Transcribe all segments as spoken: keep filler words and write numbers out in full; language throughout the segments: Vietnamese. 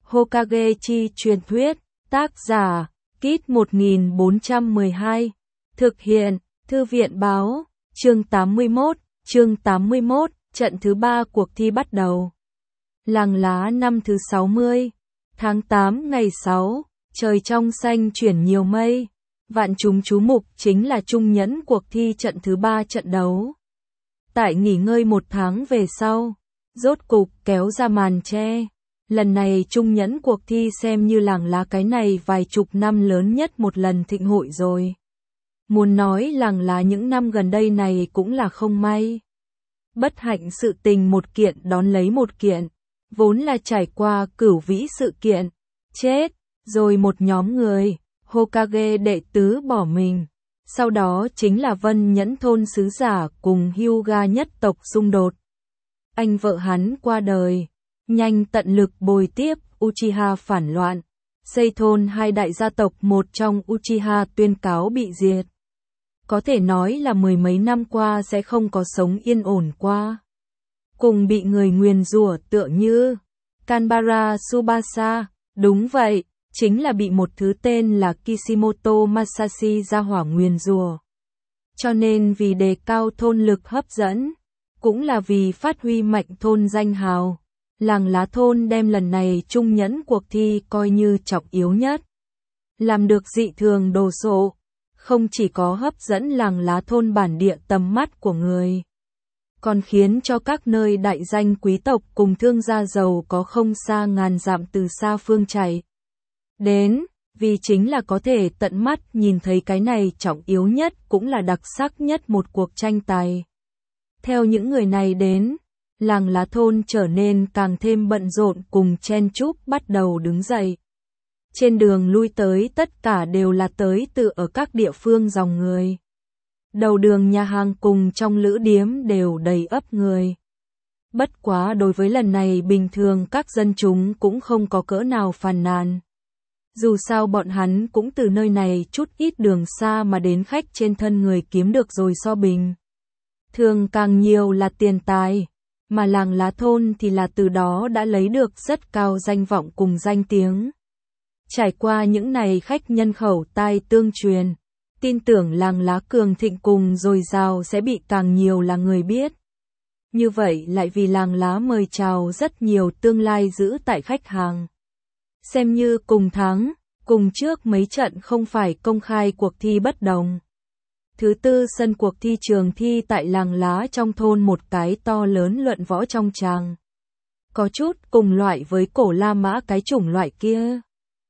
Hokage chi truyền thuyết, tác giả, Kit một nghìn bốn trăm mười hai, thực hiện, Thư viện báo, chương tám mươi mốt, chương tám mươi mốt, trận thứ ba cuộc thi bắt đầu. Làng lá năm thứ sáu mươi, tháng tám ngày sáu, trời trong xanh chuyển nhiều mây, vạn chúng chú mục chính là Trung Nhẫn cuộc thi trận thứ ba trận đấu. Tại nghỉ ngơi một tháng về sau, rốt cục kéo ra màn che. Lần này Trung Nhẫn cuộc thi xem như làng lá cái này vài chục năm lớn nhất một lần thịnh hội rồi. Muốn nói làng lá những năm gần đây này cũng là không may. Bất hạnh sự tình một kiện đón lấy một kiện, vốn là trải qua cửu vĩ sự kiện, chết, rồi một nhóm người, Hokage đệ tứ bỏ mình. Sau đó chính là Vân Nhẫn thôn sứ giả cùng Hyuga nhất tộc xung đột. Anh vợ hắn qua đời, nhanh tận lực bồi tiếp Uchiha phản loạn, xây thôn hai đại gia tộc một trong Uchiha tuyên cáo bị diệt. Có thể nói là mười mấy năm qua sẽ không có sống yên ổn qua. Cùng bị người nguyền rủa tựa như Kanbara Tsubasa, đúng vậy, chính là bị một thứ tên là Kishimoto Masashi ra hỏa nguyền rủa. Cho nên vì đề cao thôn lực hấp dẫn, cũng là vì phát huy mạnh thôn danh hào, làng lá thôn đem lần này Trung Nhẫn cuộc thi coi như trọng yếu nhất. Làm được dị thường đồ sộ, không chỉ có hấp dẫn làng lá thôn bản địa tầm mắt của người, còn khiến cho các nơi đại danh quý tộc cùng thương gia giàu có không xa ngàn dặm từ xa phương chạy đến, vì chính là có thể tận mắt nhìn thấy cái này trọng yếu nhất cũng là đặc sắc nhất một cuộc tranh tài. Theo những người này đến, làng lá thôn trở nên càng thêm bận rộn cùng chen chúc bắt đầu đứng dậy. Trên đường lui tới tất cả đều là tới từ ở các địa phương dòng người. Đầu đường nhà hàng cùng trong lữ điếm đều đầy ắp người. Bất quá đối với lần này bình thường các dân chúng cũng không có cỡ nào phàn nàn. Dù sao bọn hắn cũng từ nơi này chút ít đường xa mà đến khách trên thân người kiếm được rồi so bình. Thường càng nhiều là tiền tài, mà làng lá thôn thì là từ đó đã lấy được rất cao danh vọng cùng danh tiếng. Trải qua những này khách nhân khẩu tai tương truyền, tin tưởng làng lá cường thịnh cùng dồi dào sẽ bị càng nhiều là người biết. Như vậy lại vì làng lá mời chào rất nhiều tương lai giữ tại khách hàng. Xem như cùng tháng, cùng trước mấy trận không phải công khai cuộc thi bất đồng. Thứ tư sân cuộc thi trường thi tại làng lá trong thôn một cái to lớn luận võ trong tràng. Có chút cùng loại với cổ La Mã cái chủng loại kia.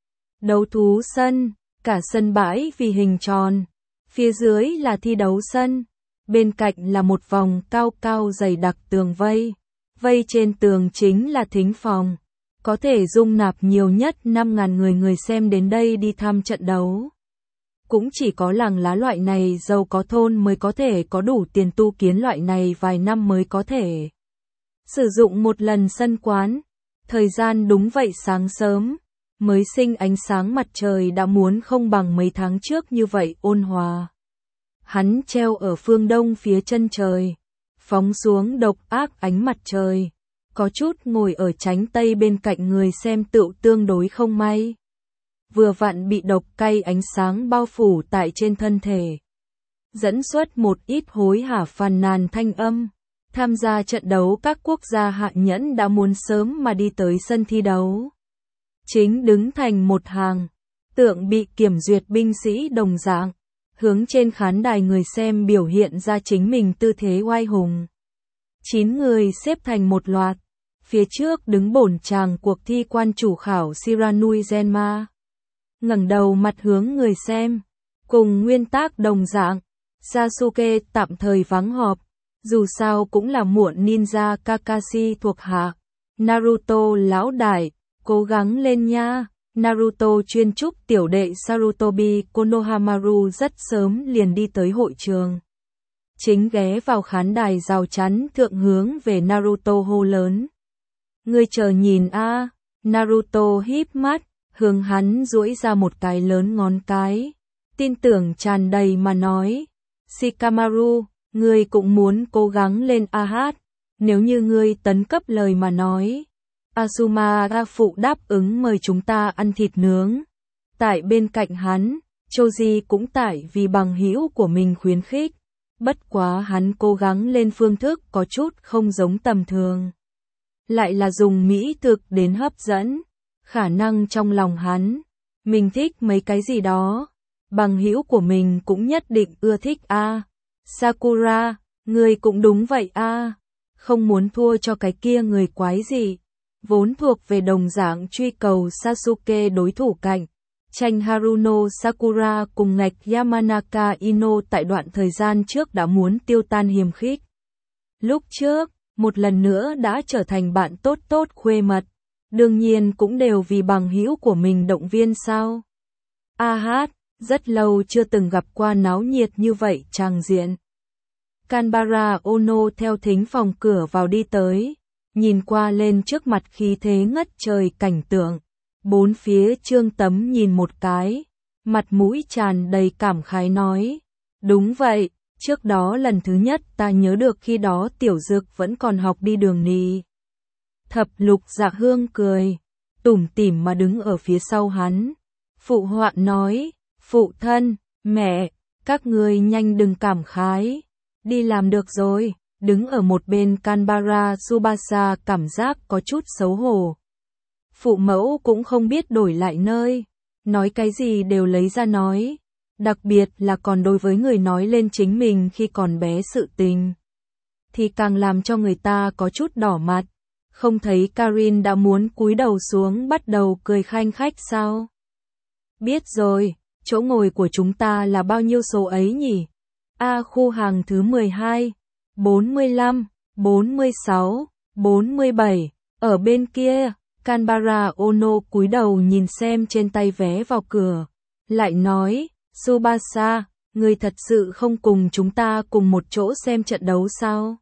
Đấu thú sân, cả sân bãi vì hình tròn, phía dưới là thi đấu sân, bên cạnh là một vòng cao cao dày đặc tường vây, vây trên tường chính là thính phòng, có thể dung nạp nhiều nhất năm nghìn người người xem đến đây đi thăm trận đấu. Cũng chỉ có làng lá loại này giàu có thôn mới có thể có đủ tiền tu kiến loại này vài năm mới có thể sử dụng một lần sân quán. Thời gian đúng vậy sáng sớm, mới sinh ánh sáng mặt trời đã muốn không bằng mấy tháng trước như vậy ôn hòa. Hắn treo ở phương đông phía chân trời, phóng xuống độc ác ánh mặt trời, có chút ngồi ở chánh tây bên cạnh người xem tựu tương đối không may. Vừa vặn bị độc cay ánh sáng bao phủ tại trên thân thể, dẫn xuất một ít hối hả phàn nàn thanh âm. Tham gia trận đấu các quốc gia hạ nhẫn đã muốn sớm mà đi tới sân thi đấu. Chính đứng thành một hàng, tượng bị kiểm duyệt binh sĩ đồng dạng, hướng trên khán đài người xem biểu hiện ra chính mình tư thế oai hùng. Chín người xếp thành một loạt, phía trước đứng bổn chàng cuộc thi quan chủ khảo Shiranui Genma. Ngẩng đầu mặt hướng người xem, cùng nguyên tác đồng dạng, Sasuke tạm thời vắng họp, dù sao cũng là muộn ninja Kakashi thuộc hạ. Naruto lão đại, cố gắng lên nha. Naruto chuyên chúc tiểu đệ Sarutobi Konohamaru rất sớm liền đi tới hội trường. Chính ghé vào khán đài rào chắn thượng hướng về Naruto hô lớn. Ngươi chờ nhìn a. Naruto híp mắt, hướng hắn duỗi ra một cái lớn ngón cái, tin tưởng tràn đầy mà nói. Shikamaru, ngươi cũng muốn cố gắng lên a hát, nếu như ngươi tấn cấp lời mà nói. Asuma ra phụ đáp ứng mời chúng ta ăn thịt nướng. Tại bên cạnh hắn, Choji cũng tại vì bằng hữu của mình khuyến khích. Bất quá hắn cố gắng lên phương thức có chút không giống tầm thường. Lại là dùng mỹ thực đến hấp dẫn. Khả năng trong lòng hắn, mình thích mấy cái gì đó. Bằng hữu của mình cũng nhất định ưa thích a. À. Sakura, người cũng đúng vậy a. À. Không muốn thua cho cái kia người quái gì. Vốn thuộc về đồng dạng truy cầu Sasuke đối thủ cạnh. Tranh Haruno Sakura cùng ngạch Yamanaka Ino tại đoạn thời gian trước đã muốn tiêu tan hiềm khích. Lúc trước, một lần nữa đã trở thành bạn tốt tốt khuê mật. Đương nhiên cũng đều vì bằng hữu của mình động viên sao. A hát, rất lâu chưa từng gặp qua náo nhiệt như vậy tràng diện. Kanbara Ono theo thính phòng cửa vào đi tới, nhìn qua lên trước mặt khí thế ngất trời cảnh tượng. Bốn phía Trương Tấm nhìn một cái, mặt mũi tràn đầy cảm khái nói. Đúng vậy, trước đó lần thứ nhất ta nhớ được khi đó Tiểu Dực vẫn còn học đi đường nì. Thập Lục Dạ Hương cười, tủm tỉm mà đứng ở phía sau hắn. Phụ họa nói, phụ thân, mẹ, các ngươi nhanh đừng cảm khái, đi làm được rồi. Đứng ở một bên Kanbara Tsubasa cảm giác có chút xấu hổ. Phụ mẫu cũng không biết đổi lại nơi, nói cái gì đều lấy ra nói, đặc biệt là còn đối với người nói lên chính mình khi còn bé sự tình. Thì càng làm cho người ta có chút đỏ mặt, không thấy Karin đã muốn cúi đầu xuống bắt đầu cười khanh khách sao? Biết rồi, chỗ ngồi của chúng ta là bao nhiêu số ấy nhỉ? A khu hàng thứ mười hai, bốn mươi lăm, bốn mươi sáu, bốn mươi bảy, ở bên kia. Kanbara Ono cúi đầu nhìn xem trên tay vé vào cửa, lại nói, Tsubasa, người thật sự không cùng chúng ta cùng một chỗ xem trận đấu sao?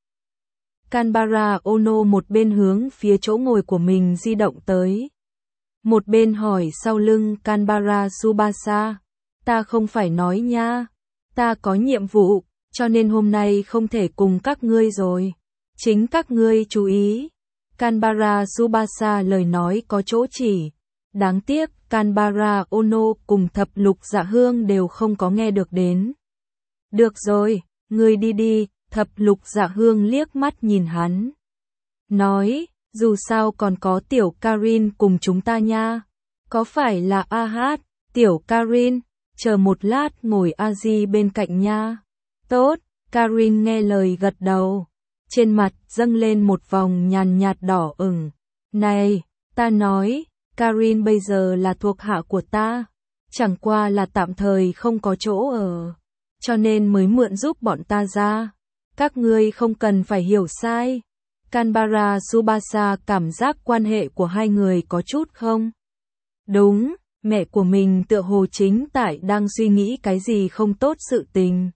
Kanbara Ono một bên hướng phía chỗ ngồi của mình di động tới. Một bên hỏi sau lưng Kanbara Tsubasa, ta không phải nói nha, ta có nhiệm vụ, cho nên hôm nay không thể cùng các ngươi rồi. Chính các ngươi chú ý. Kanbara Tsubasa lời nói có chỗ chỉ. Đáng tiếc, Kanbara Ono cùng Thập Lục Dạ Hương đều không có nghe được đến. Được rồi, ngươi đi đi, Thập Lục Dạ Hương liếc mắt nhìn hắn. Nói, dù sao còn có tiểu Karin cùng chúng ta nha. Có phải là A hát, tiểu Karin, chờ một lát ngồi Aji bên cạnh nha. Tốt, Karin nghe lời gật đầu. Trên mặt dâng lên một vòng nhàn nhạt đỏ ửng. Này, ta nói, Karin bây giờ là thuộc hạ của ta. Chẳng qua là tạm thời không có chỗ ở. Cho nên mới mượn giúp bọn ta ra. Các ngươi không cần phải hiểu sai. Kanbara Tsubasa cảm giác quan hệ của hai người có chút không? Đúng, mẹ của mình tựa hồ chính tại đang suy nghĩ cái gì không tốt sự tình.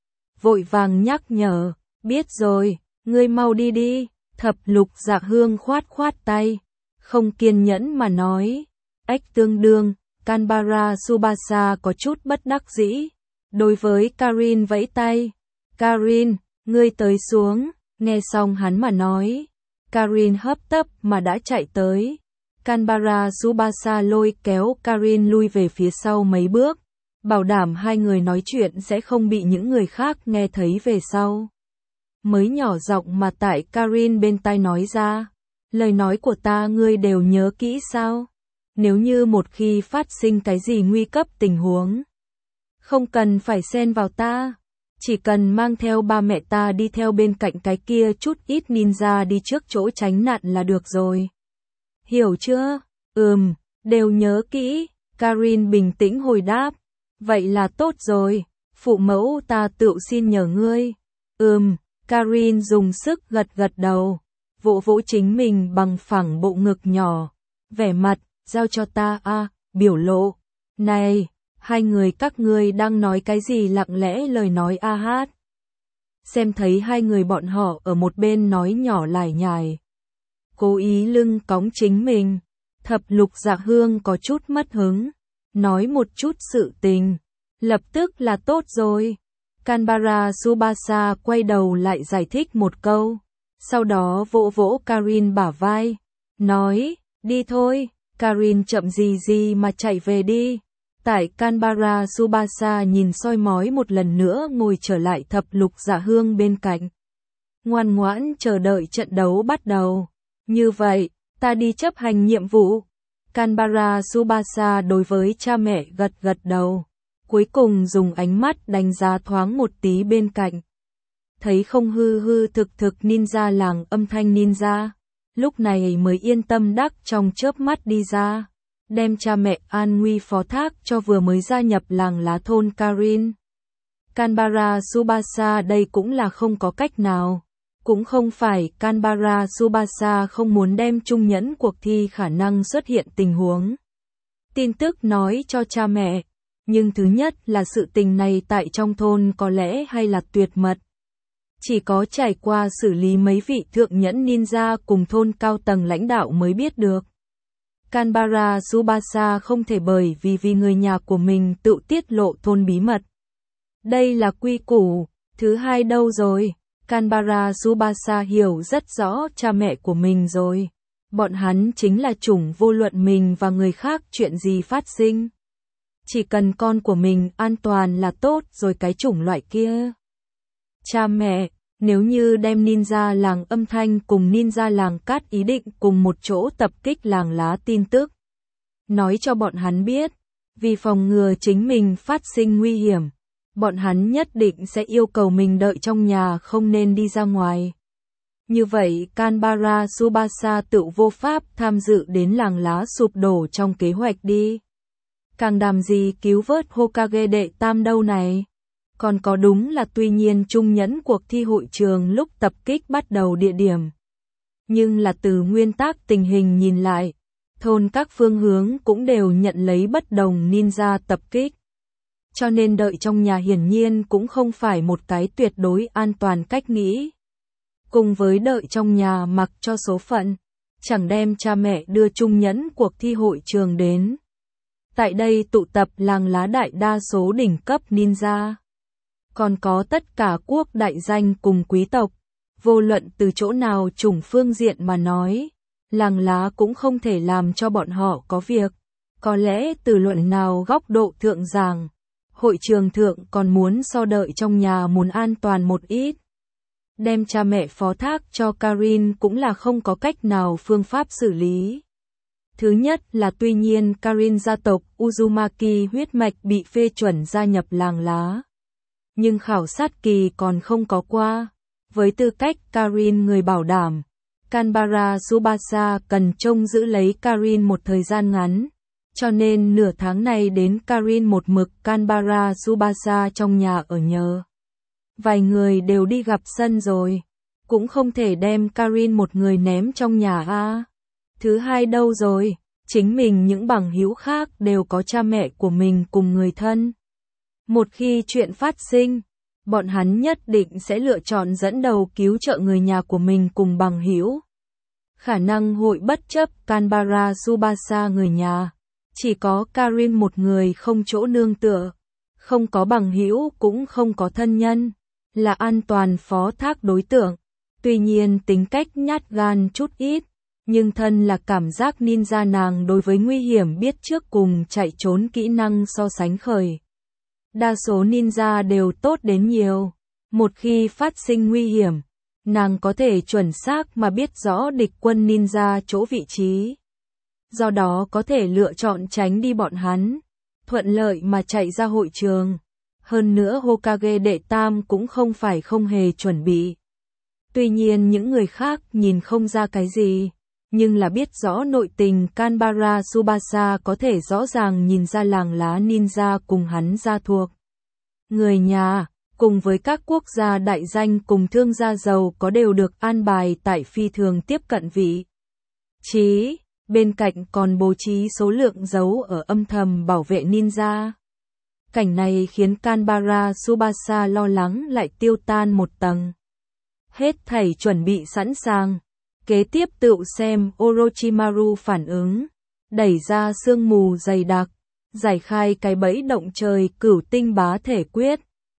Vội vàng nhắc nhở, biết rồi. Ngươi mau đi đi, Thập Lục Dạ Hương khoát khoát tay, không kiên nhẫn mà nói. Ếch tương đương, Kanbara Tsubasa có chút bất đắc dĩ. Đối với Karin vẫy tay. Karin, ngươi tới xuống, nghe xong hắn mà nói. Karin hấp tấp mà đã chạy tới. Kanbara Tsubasa lôi kéo Karin lui về phía sau mấy bước, bảo đảm hai người nói chuyện sẽ không bị những người khác nghe thấy về sau. Mới nhỏ giọng mà tại Karin bên tai nói ra, lời nói của ta ngươi đều nhớ kỹ sao? Nếu như một khi phát sinh cái gì nguy cấp tình huống, không cần phải xen vào ta, chỉ cần mang theo ba mẹ ta đi theo bên cạnh cái kia chút ít ninja đi trước chỗ tránh nạn là được rồi. Hiểu chưa? Ừm, đều nhớ kỹ, Karin bình tĩnh hồi đáp. Vậy là tốt rồi, phụ mẫu ta tự xin nhờ ngươi. Ừm. Karin dùng sức gật gật đầu, vỗ vỗ chính mình bằng phẳng bộ ngực nhỏ, vẻ mặt, giao cho ta a, à, biểu lộ. Này, hai người các ngươi đang nói cái gì lặng lẽ lời nói a hát. Xem thấy hai người bọn họ ở một bên nói nhỏ lải nhải. Cố ý lưng cõng chính mình, Thập Lục Dạ Hương có chút mất hứng, nói một chút sự tình, lập tức là tốt rồi. Kanbara Tsubasa quay đầu lại giải thích một câu, sau đó vỗ vỗ Karin bả vai, nói, đi thôi, Karin chậm gì gì mà chạy về đi. Tại Canberra Tsubasa nhìn soi mói một lần nữa ngồi trở lại thập lục dạ hương bên cạnh. Ngoan ngoãn chờ đợi trận đấu bắt đầu. Như vậy, ta đi chấp hành nhiệm vụ. Canberra Tsubasa đối với cha mẹ gật gật đầu. Cuối cùng dùng ánh mắt đánh giá thoáng một tí bên cạnh. Thấy không hư hư thực thực ninja làng âm thanh ninja. Lúc này mới yên tâm đắc trong chớp mắt đi ra. Đem cha mẹ an nguy phó thác cho vừa mới gia nhập làng lá thôn Karin. Canberra Tsubasa đây cũng là không có cách nào. Cũng không phải Canberra Tsubasa không muốn đem trung nhẫn cuộc thi khả năng xuất hiện tình huống. Tin tức nói cho cha mẹ. Nhưng thứ nhất là sự tình này tại trong thôn có lẽ hay là tuyệt mật. Chỉ có trải qua xử lý mấy vị thượng nhẫn ninja cùng thôn cao tầng lãnh đạo mới biết được. Canberra Tsubasa không thể bởi vì vì người nhà của mình tự tiết lộ thôn bí mật. Đây là quy củ. Thứ hai đâu rồi? Canberra Tsubasa hiểu rất rõ cha mẹ của mình rồi. Bọn hắn chính là chủng vô luận mình và người khác chuyện gì phát sinh. Chỉ cần con của mình an toàn là tốt rồi cái chủng loại kia. Cha mẹ, nếu như đem ninja làng âm thanh cùng ninja làng cát ý định cùng một chỗ tập kích làng lá tin tức. Nói cho bọn hắn biết, vì phòng ngừa chính mình phát sinh nguy hiểm, bọn hắn nhất định sẽ yêu cầu mình đợi trong nhà không nên đi ra ngoài. Như vậy Canberra Tsubasa tự vô pháp tham dự đến làng lá sụp đổ trong kế hoạch đi. Càng đàm gì cứu vớt Hokage đệ tam đâu này. Còn có đúng là tuy nhiên trung nhẫn cuộc thi hội trường lúc tập kích bắt đầu địa điểm. Nhưng là từ nguyên tắc tình hình nhìn lại, thôn các phương hướng cũng đều nhận lấy bất đồng ninja tập kích. Cho nên đợi trong nhà hiển nhiên cũng không phải một cái tuyệt đối an toàn cách nghĩ. Cùng với đợi trong nhà mặc cho số phận, chẳng đem cha mẹ đưa trung nhẫn cuộc thi hội trường đến. Tại đây tụ tập làng lá đại đa số đỉnh cấp ninja. Còn có tất cả quốc đại danh cùng quý tộc. Vô luận từ chỗ nào chủng phương diện mà nói, làng lá cũng không thể làm cho bọn họ có việc. Có lẽ từ luận nào góc độ thượng giảng, hội trường thượng còn muốn so đợi trong nhà muốn an toàn một ít. Đem cha mẹ phó thác cho Karin cũng là không có cách nào phương pháp xử lý. Thứ nhất là tuy nhiên Karin gia tộc Uzumaki huyết mạch bị phê chuẩn gia nhập làng lá. Nhưng khảo sát kỳ còn không có qua. Với tư cách Karin người bảo đảm, Canberra Tsubasa cần trông giữ lấy Karin một thời gian ngắn. Cho nên nửa tháng này đến Karin một mực Canberra Tsubasa trong nhà ở nhờ. Vài người đều đi gặp sân rồi. Cũng không thể đem Karin một người ném trong nhà a. Thứ hai đâu rồi? Chính mình những bằng hữu khác đều có cha mẹ của mình cùng người thân. Một khi chuyện phát sinh, bọn hắn nhất định sẽ lựa chọn dẫn đầu cứu trợ người nhà của mình cùng bằng hữu. Khả năng hội bất chấp Canberra Tsubasa người nhà. Chỉ có Karin một người không chỗ nương tựa. Không có bằng hữu cũng không có thân nhân. Là an toàn phó thác đối tượng. Tuy nhiên tính cách nhát gan chút ít. Nhưng thân là cảm giác ninja nàng đối với nguy hiểm biết trước cùng chạy trốn kỹ năng so sánh khởi. Đa số ninja đều tốt đến nhiều. Một khi phát sinh nguy hiểm, nàng có thể chuẩn xác mà biết rõ địch quân ninja chỗ vị trí. Do đó có thể lựa chọn tránh đi bọn hắn, thuận lợi mà chạy ra hội trường. Hơn nữa Hokage đệ tam cũng không phải không hề chuẩn bị. Tuy nhiên những người khác nhìn không ra cái gì, nhưng là biết rõ nội tình Canberra Tsubasa có thể rõ ràng nhìn ra làng lá ninja cùng hắn gia thuộc. Người nhà, cùng với các quốc gia đại danh cùng thương gia giàu có đều được an bài tại phi thường tiếp cận vị trí, bên cạnh còn bố trí số lượng dấu ở âm thầm bảo vệ ninja. Cảnh này khiến Canberra Tsubasa lo lắng lại tiêu tan một tầng. Hết thảy chuẩn bị sẵn sàng. Kế tiếp tự xem Orochimaru phản ứng. Đẩy ra sương mù dày đặc. Giải khai cái bẫy động trời cửu tinh bá thể quyết.